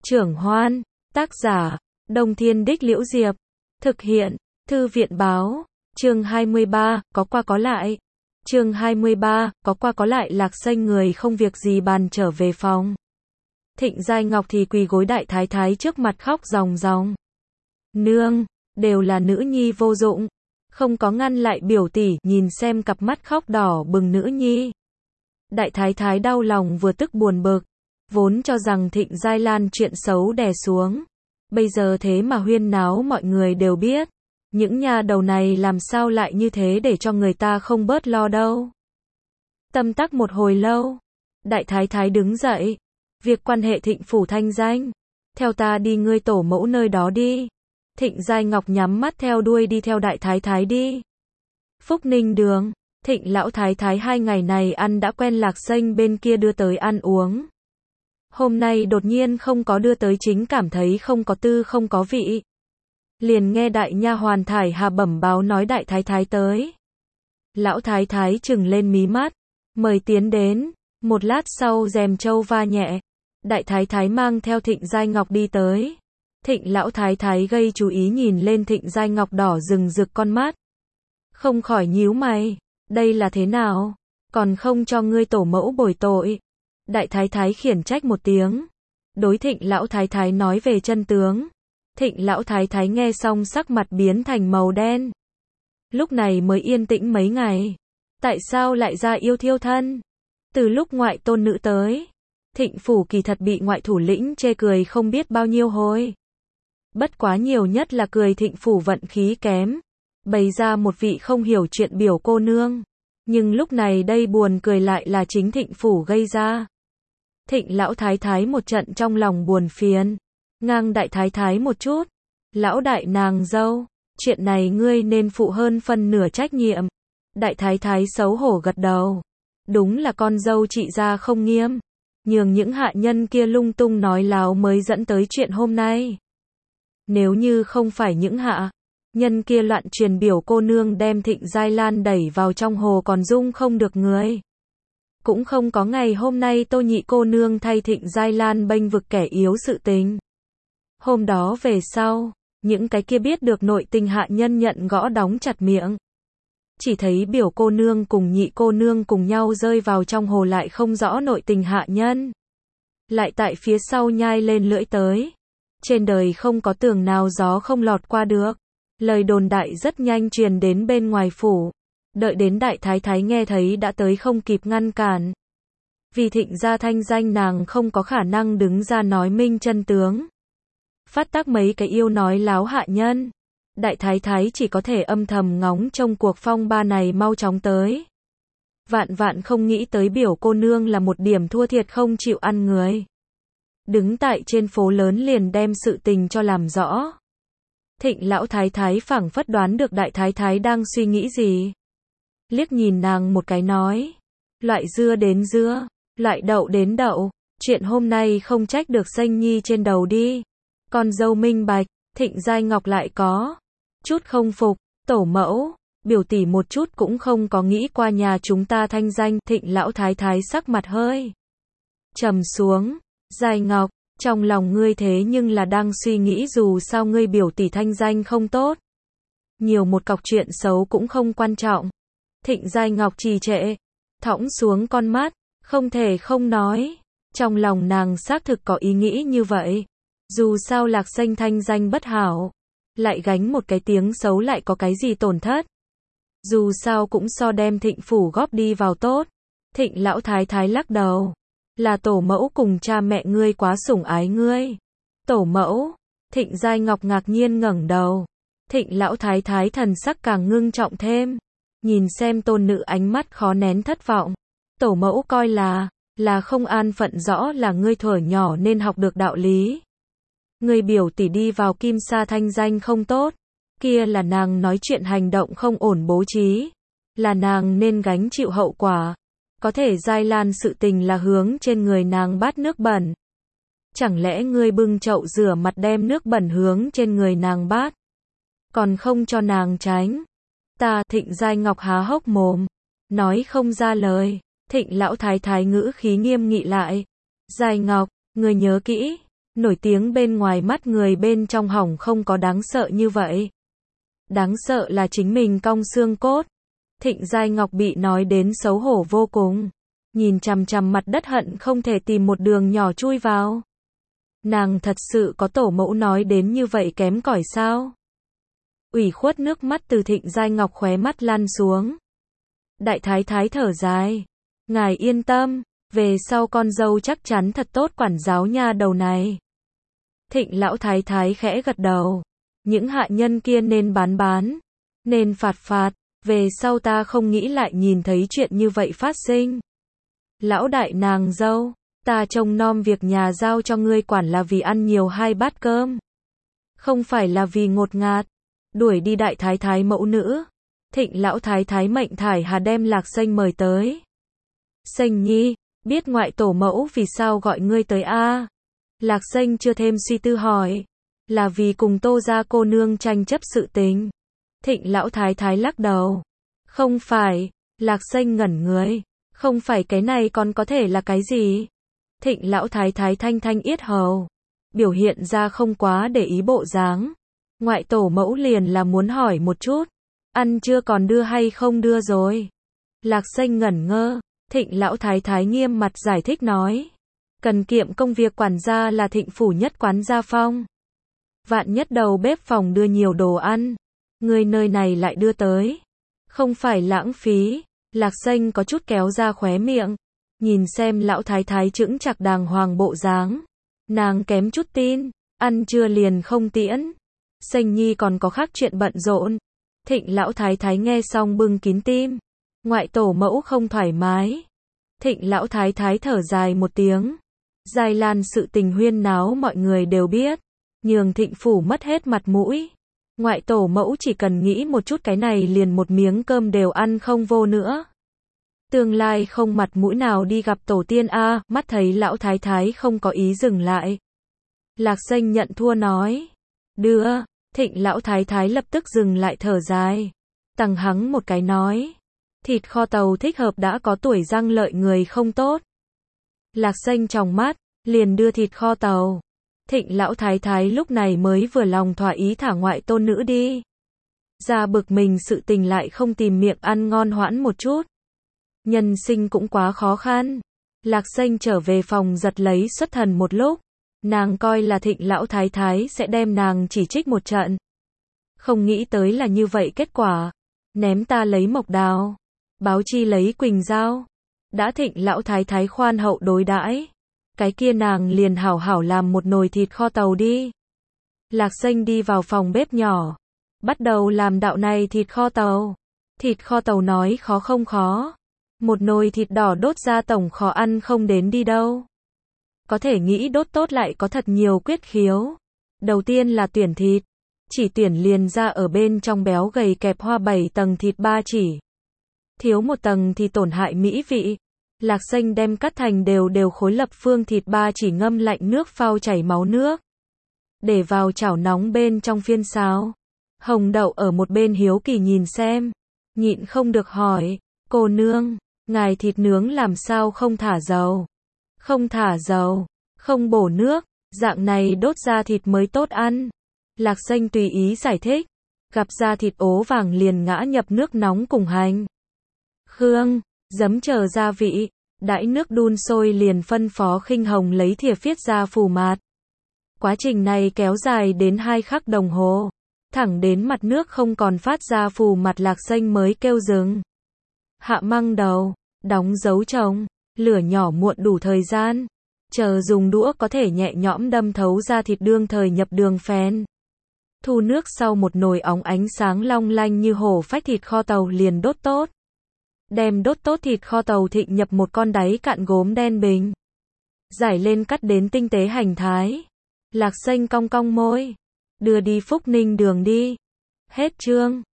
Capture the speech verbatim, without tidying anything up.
Trưởng Hoan, tác giả, Đông Thiên Đích Liễu Diệp, thực hiện, Thư viện Báo, chương hai mươi ba, có qua có lại. Chương hai mươi ba, có qua có lại. Lạc Xanh người không việc gì bàn trở về phòng. Thịnh Giai Ngọc thì quỳ gối đại thái thái trước mặt khóc ròng ròng. Nương, đều là nữ nhi vô dụng, không có ngăn lại biểu tỷ, nhìn xem cặp mắt khóc đỏ bừng nữ nhi. Đại thái thái đau lòng vừa tức buồn bực, vốn cho rằng Thịnh Giai Lan chuyện xấu đè xuống, bây giờ thế mà huyên náo mọi người đều biết. Những nhà đầu này làm sao lại như thế để cho người ta không bớt lo đâu. Tâm tắc một hồi lâu, đại thái thái đứng dậy. Việc quan hệ Thịnh phủ thanh danh, theo ta đi ngươi tổ mẫu nơi đó đi. Thịnh Giai Ngọc nhắm mắt theo đuôi đi theo đại thái thái đi. Phúc Ninh Đường, Thịnh lão thái thái hai ngày này ăn đã quen Lạc Xanh bên kia đưa tới ăn uống. Hôm nay đột nhiên không có đưa tới, chính cảm thấy không có tư không có vị. Liền nghe đại nha hoàn Thải Hà bẩm báo nói đại thái thái tới. Lão thái thái trừng lên mí mắt, mời tiến đến. Một lát sau rèm châu va nhẹ, đại thái thái mang theo Thịnh Giai Ngọc đi tới. Thịnh lão thái thái gây chú ý nhìn lên Thịnh Giai Ngọc đỏ rừng rực con mắt, không khỏi nhíu mày, đây là thế nào, còn không cho ngươi tổ mẫu bồi tội. Đại thái thái khiển trách một tiếng, đối Thịnh lão thái thái nói về chân tướng. Thịnh lão thái thái nghe xong sắc mặt biến thành màu đen. Lúc này mới yên tĩnh mấy ngày, tại sao lại ra yêu thiêu thân? Từ lúc ngoại tôn nữ tới, Thịnh phủ kỳ thật bị ngoại thủ lĩnh chê cười không biết bao nhiêu hồi. Bất quá nhiều nhất là cười Thịnh phủ vận khí kém, bày ra một vị không hiểu chuyện biểu cô nương. Nhưng lúc này đây buồn cười lại là chính Thịnh phủ gây ra. Thịnh lão thái thái một trận trong lòng buồn phiền, ngang đại thái thái một chút. Lão đại nàng dâu, chuyện này ngươi nên phụ hơn phân nửa trách nhiệm. Đại thái thái xấu hổ gật đầu. Đúng là con dâu chị ra không nghiêm, nhường những hạ nhân kia lung tung nói láo mới dẫn tới chuyện hôm nay. Nếu như không phải những hạ nhân kia loạn truyền biểu cô nương đem Thịnh Giai Lan đẩy vào trong hồ còn dung không được người. Cũng không có ngày hôm nay Tô nhị cô nương thay Thịnh Giai Lan bênh vực kẻ yếu sự tình. Hôm đó về sau, những cái kia biết được nội tình hạ nhân nhận gõ đóng chặt miệng. Chỉ thấy biểu cô nương cùng nhị cô nương cùng nhau rơi vào trong hồ, lại không rõ nội tình hạ nhân. Lại tại phía sau nhai lên lưỡi tới. Trên đời không có tường nào gió không lọt qua được. Lời đồn đại rất nhanh truyền đến bên ngoài phủ. Đợi đến đại thái thái nghe thấy đã tới không kịp ngăn cản. Vì Thịnh gia thanh danh nàng không có khả năng đứng ra nói minh chân tướng. Phát tác mấy cái yêu nói láo hạ nhân. Đại thái thái chỉ có thể âm thầm ngóng trông cuộc phong ba này mau chóng tới. Vạn vạn không nghĩ tới biểu cô nương là một điểm thua thiệt không chịu ăn người. Đứng tại trên phố lớn liền đem sự tình cho làm rõ. Thịnh lão thái thái phảng phất đoán được đại thái thái đang suy nghĩ gì. Liếc nhìn nàng một cái nói. Loại dưa đến dưa, loại đậu đến đậu. Chuyện hôm nay không trách được Xanh nhi trên đầu đi. Con dâu minh bạch, Thịnh Giai Ngọc lại có chút không phục. Tổ mẫu, biểu tỷ một chút cũng không có nghĩ qua nhà chúng ta thanh danh. Thịnh lão thái thái sắc mặt hơi trầm xuống. Giai Ngọc, trong lòng ngươi thế nhưng là đang suy nghĩ dù sao ngươi biểu tỷ thanh danh không tốt. Nhiều một cọc chuyện xấu cũng không quan trọng. Thịnh Giai Ngọc trì trệ, thõng xuống con mắt, không thể không nói. Trong lòng nàng xác thực có ý nghĩ như vậy. Dù sao Lạc Xanh thanh danh bất hảo, lại gánh một cái tiếng xấu lại có cái gì tổn thất. Dù sao cũng so đem Thịnh phủ góp đi vào tốt. Thịnh lão thái thái lắc đầu. Là tổ mẫu cùng cha mẹ ngươi quá sủng ái ngươi. Tổ mẫu, Thịnh Giai Ngọc ngạc nhiên ngẩng đầu. Thịnh lão thái thái thần sắc càng ngưng trọng thêm. Nhìn xem tôn nữ ánh mắt khó nén thất vọng. Tổ mẫu coi là, là không an phận, rõ là ngươi thuở nhỏ nên học được đạo lý. Người biểu tỷ đi vào Kim Sa thanh danh không tốt, kia là nàng nói chuyện hành động không ổn bố trí, là nàng nên gánh chịu hậu quả. Có thể Giai Lan sự tình là hướng trên người nàng bát nước bẩn. Chẳng lẽ ngươi bưng chậu rửa mặt đem nước bẩn hướng trên người nàng bát, còn không cho nàng tránh? Ta, Thịnh Giai Ngọc há hốc mồm, nói không ra lời. Thịnh lão thái thái ngữ khí nghiêm nghị lại. Giai Ngọc, ngươi nhớ kỹ, Nổi tiếng bên ngoài mắt người bên trong hỏng không có đáng sợ như vậy. Đáng sợ là chính mình cong xương cốt. Thịnh Giai Ngọc bị nói đến xấu hổ vô cùng. Nhìn chằm chằm mặt đất hận không thể tìm một đường nhỏ chui vào. Nàng thật sự có tổ mẫu nói đến như vậy kém cỏi sao? Ủy khuất nước mắt từ Thịnh Giai Ngọc khóe mắt lăn xuống. Đại thái thái thở dài. Ngài yên tâm, về sau con dâu chắc chắn thật tốt quản giáo nha đầu này. Thịnh lão thái thái khẽ gật đầu. Những hạ nhân kia nên bán bán, nên phạt phạt, về sau ta không nghĩ lại nhìn thấy chuyện như vậy phát sinh. Lão đại nàng dâu, ta trông nom việc nhà giao cho ngươi quản là vì ăn nhiều hai bát cơm. Không phải là vì ngột ngạt. Đuổi đi đại thái thái mẫu nữ. Thịnh lão thái thái mệnh thải hà đem Lạc Xanh mời tới. Xanh nhi, biết ngoại tổ mẫu vì sao gọi ngươi tới a? Lạc Xanh chưa thêm suy tư hỏi. Là vì cùng Tô gia cô nương tranh chấp sự tình. Thịnh lão thái thái lắc đầu. Không phải. Lạc Xanh ngẩn người. Không phải cái này còn có thể là cái gì? Thịnh lão thái thái thanh thanh yết hầu. Biểu hiện ra không quá để ý bộ dáng. Ngoại tổ mẫu liền là muốn hỏi một chút. Ăn chưa còn đưa hay không đưa rồi? Lạc Xanh ngẩn ngơ. Thịnh lão thái thái nghiêm mặt giải thích nói. Cần kiệm công việc quản gia là Thịnh phủ nhất quán gia phong. Vạn nhất đầu bếp phòng đưa nhiều đồ ăn. Người nơi này lại đưa tới. Không phải lãng phí. Lạc Xanh có chút kéo ra khóe miệng. Nhìn xem lão thái thái chững chạc đàng hoàng bộ dáng. Nàng kém chút tin. Ăn chưa liền không tiễn. Xanh nhi còn có khác chuyện bận rộn. Thịnh lão thái thái nghe xong bưng kín tim. Ngoại tổ mẫu không thoải mái. Thịnh lão thái thái thở dài một tiếng. Giai Lan sự tình huyên náo mọi người đều biết. Nhường Thịnh phủ mất hết mặt mũi. Ngoại tổ mẫu chỉ cần nghĩ một chút cái này liền một miếng cơm đều ăn không vô nữa. Tương lai không mặt mũi nào đi gặp tổ tiên a. Mắt thấy lão thái thái không có ý dừng lại. Lạc Xanh nhận thua nói. Đưa. Thịnh lão thái thái lập tức dừng lại thở dài. Tằng hắng một cái nói. Thịt kho tàu thích hợp đã có tuổi răng lợi người không tốt. Lạc Xanh tròng mắt, liền đưa thịt kho tàu. Thịnh lão thái thái lúc này mới vừa lòng thỏa ý thả ngoại tôn nữ đi. Ra bực mình sự tình lại không tìm miệng ăn ngon hoãn một chút. Nhân sinh cũng quá khó khăn. Lạc Xanh trở về phòng giật lấy xuất thần một lúc. Nàng coi là Thịnh lão thái thái sẽ đem nàng chỉ trích một trận. Không nghĩ tới là như vậy kết quả. Ném ta lấy mộc đào. Báo chi lấy quỳnh dao. Đã Thịnh lão thái thái khoan hậu đối đãi. Cái kia nàng liền hảo hảo làm một nồi thịt kho tàu đi. Lạc Xanh đi vào phòng bếp nhỏ. Bắt đầu làm đạo này thịt kho tàu. Thịt kho tàu nói khó không khó. Một nồi thịt đỏ đốt ra tổng khó ăn không đến đi đâu. Có thể nghĩ đốt tốt lại có thật nhiều quyết khiếu. Đầu tiên là tuyển thịt. Chỉ tuyển liền ra ở bên trong béo gầy kẹp hoa bảy tầng thịt ba chỉ. Thiếu một tầng thì tổn hại mỹ vị. Lạc Xanh đem cắt thành đều đều khối lập phương thịt ba chỉ ngâm lạnh nước phao chảy máu nước. Để vào chảo nóng bên trong phiên xào. Hồng Đậu ở một bên hiếu kỳ nhìn xem. Nhịn không được hỏi. Cô nương, ngài thịt nướng làm sao không thả dầu? Không thả dầu, không bổ nước, dạng này đốt ra thịt mới tốt ăn. Lạc Xanh tùy ý giải thích. Gặp da thịt ố vàng liền ngã nhập nước nóng cùng hành. Khương, giấm chờ gia vị. Đãi nước đun sôi liền phân phó Khinh Hồng lấy thìa phiết ra phù mạt. Quá trình này kéo dài đến hai khắc đồng hồ. Thẳng đến mặt nước không còn phát ra phù mặt Lạc Xanh mới kêu dừng. Hạ măng đầu, đóng dấu trồng, lửa nhỏ muộn đủ thời gian. Chờ dùng đũa có thể nhẹ nhõm đâm thấu ra thịt đương thời nhập đường phèn. Thu nước sau một nồi óng ánh sáng long lanh như hổ phách thịt kho tàu liền đốt tốt. Đem đốt tốt thịt kho tàu Thịnh nhập một con đáy cạn gốm đen bình. Giải lên cắt đến tinh tế hành thái. Lạc Xanh cong cong môi. Đưa đi Phúc Ninh đường đi. Hết chương.